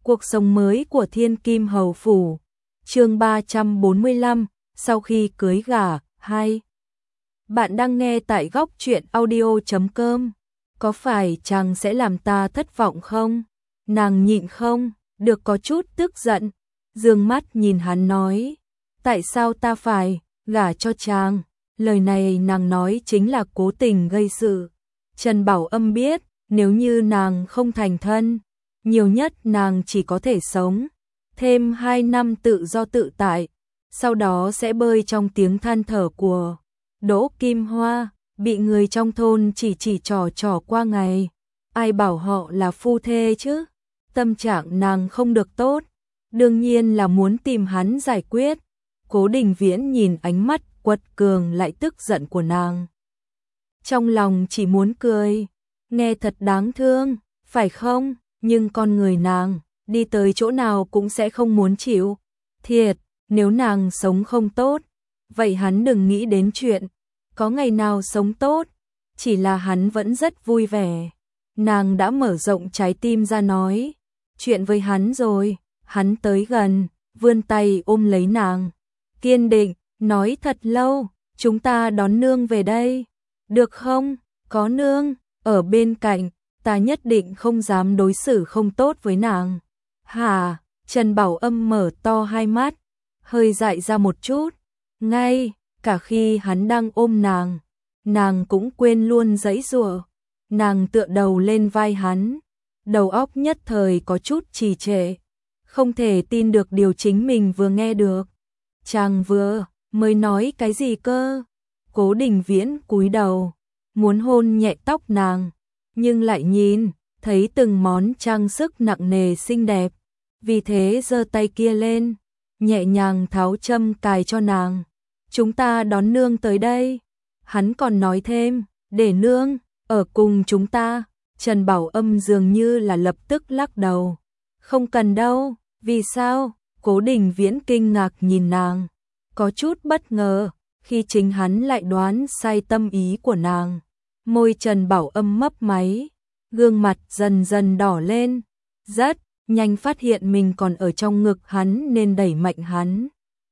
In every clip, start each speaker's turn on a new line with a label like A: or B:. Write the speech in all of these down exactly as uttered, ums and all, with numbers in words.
A: Cuộc sống mới của Thiên Kim Hầu Phủ. Chương ba trăm bốn mươi lăm, sau khi cưới gả, hai. Bạn đang nghe tại góc truyện audio chấm com. Có phải chàng sẽ làm ta thất vọng không? Nàng nhịn không, được có chút tức giận, dương mắt nhìn hắn nói, tại sao ta phải gả cho chàng? Lời này nàng nói chính là cố tình gây sự. Trần Bảo Âm biết, nếu như nàng không thành thân, nhiều nhất nàng chỉ có thể sống thêm hai năm tự do tự tại, sau đó sẽ bơi trong tiếng than thở của Đỗ Kim Hoa, bị người trong thôn chỉ chỉ trò trò qua ngày. Ai bảo họ là phu thê chứ? Tâm trạng nàng không được tốt, đương nhiên là muốn tìm hắn giải quyết. Cố Đình Viễn nhìn ánh mắt quật cường lại tức giận của nàng, trong lòng chỉ muốn cười, nghe thật đáng thương, phải không? Nhưng con người nàng, đi tới chỗ nào cũng sẽ không muốn chịu. Thiệt, nếu nàng sống không tốt, vậy hắn đừng nghĩ đến chuyện có ngày nào sống tốt, chỉ là hắn vẫn rất vui vẻ. Nàng đã mở rộng trái tim ra nói chuyện với hắn rồi. Hắn tới gần, vươn tay ôm lấy nàng, kiên định, nói thật lâu, chúng ta đón nương về đây, được không? Có nương ở bên cạnh, ta nhất định không dám đối xử không tốt với nàng. Hả? Trần Bảo Âm mở to hai mắt, hơi dại ra một chút. Ngay cả khi hắn đang ôm nàng, nàng cũng quên luôn giãy giụa. Nàng tựa đầu lên vai hắn, đầu óc nhất thời có chút trì trệ, không thể tin được điều chính mình vừa nghe được. Chàng vừa mới nói cái gì cơ? Cố Đình Viễn cúi đầu, muốn hôn nhẹ tóc nàng, nhưng lại nhìn thấy từng món trang sức nặng nề xinh đẹp, vì thế giơ tay kia lên, nhẹ nhàng tháo châm cài cho nàng. Chúng ta đón nương tới đây. Hắn còn nói thêm, để nương ở cùng chúng ta. Trần Bảo Âm dường như là lập tức lắc đầu, không cần đâu. Vì sao? Cố Đình Viễn kinh ngạc nhìn nàng, có chút bất ngờ khi chính hắn lại đoán sai tâm ý của nàng. Môi Trần Bảo Âm mấp máy, gương mặt dần dần đỏ lên, rất nhanh phát hiện mình còn ở trong ngực hắn nên đẩy mạnh hắn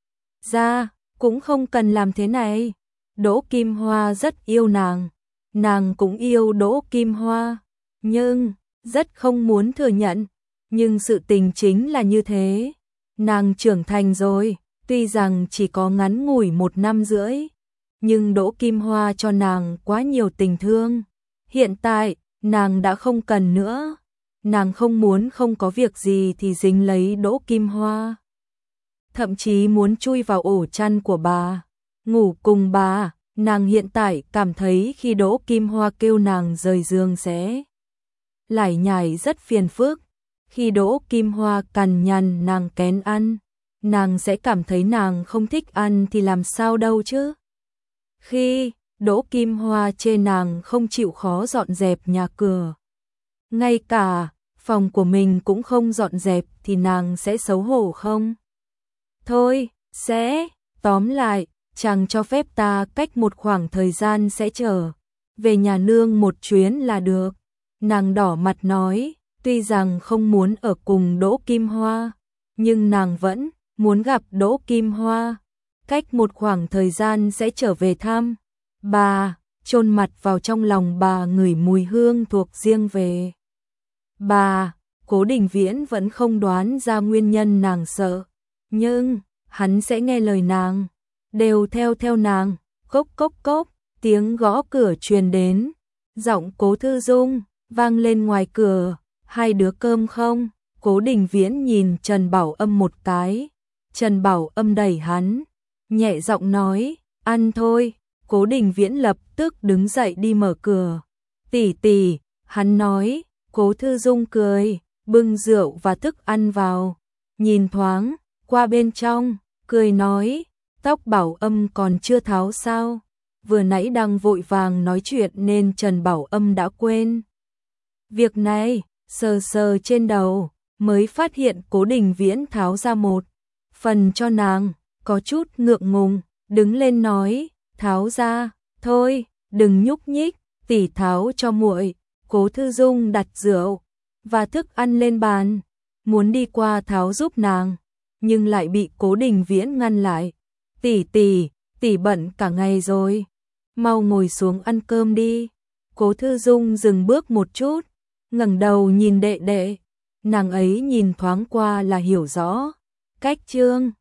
A: ra. Cũng không cần làm thế này. Đỗ Kim Hoa rất yêu nàng, nàng cũng yêu Đỗ Kim Hoa, nhưng rất không muốn thừa nhận. Nhưng sự tình chính là như thế. Nàng trưởng thành rồi, tuy rằng chỉ có ngắn ngủi một năm rưỡi, nhưng Đỗ Kim Hoa cho nàng quá nhiều tình thương. Hiện tại, nàng đã không cần nữa. Nàng không muốn không có việc gì thì dính lấy Đỗ Kim Hoa, thậm chí muốn chui vào ổ chăn của bà, ngủ cùng bà. Nàng hiện tại cảm thấy khi Đỗ Kim Hoa kêu nàng rời giường sẽ lải nhải rất phiền phức. Khi Đỗ Kim Hoa cằn nhằn nàng kén ăn, nàng sẽ cảm thấy nàng không thích ăn thì làm sao đâu chứ. Khi Đỗ Kim Hoa chê nàng không chịu khó dọn dẹp nhà cửa, ngay cả phòng của mình cũng không dọn dẹp thì nàng sẽ xấu hổ không? Thôi, sẽ, tóm lại, chàng cho phép ta cách một khoảng thời gian sẽ trở về nhà nương một chuyến là được. Nàng đỏ mặt nói, tuy rằng không muốn ở cùng Đỗ Kim Hoa, nhưng nàng vẫn muốn gặp Đỗ Kim Hoa. Cách một khoảng thời gian sẽ trở về thăm bà, chôn mặt vào trong lòng bà, ngửi mùi hương thuộc riêng về bà. Cố Đình Viễn vẫn không đoán ra nguyên nhân nàng sợ, nhưng hắn sẽ nghe lời nàng, đều theo theo nàng. Cốc cốc cốc, tiếng gõ cửa truyền đến, giọng Cố Thư Dung vang lên ngoài cửa. Hai đứa cơm không? Cố Đình Viễn nhìn Trần Bảo Âm một cái. Trần Bảo Âm đẩy hắn, nhẹ giọng nói, ăn thôi. Cố Đình Viễn lập tức đứng dậy đi mở cửa. Tỷ tỷ, hắn nói. Cố Thư Dung cười, bưng rượu và thức ăn vào, nhìn thoáng qua bên trong, cười nói, tóc Bảo Âm còn chưa tháo sao? Vừa nãy đang vội vàng nói chuyện nên Trần Bảo Âm đã quên việc này. Sờ sờ trên đầu, mới phát hiện Cố Đình Viễn tháo ra một phần cho nàng, có chút ngượng ngùng, đứng lên nói, tháo ra, thôi, đừng nhúc nhích, tỷ tháo cho muội. Cố Thư Dung đặt rượu và thức ăn lên bàn, muốn đi qua tháo giúp nàng, nhưng lại bị Cố Đình Viễn ngăn lại. Tỷ tỷ, tỷ bận cả ngày rồi, mau ngồi xuống ăn cơm đi. Cố Thư Dung dừng bước một chút, ngẩng đầu nhìn đệ đệ, nàng ấy nhìn thoáng qua là hiểu rõ. Cách Trương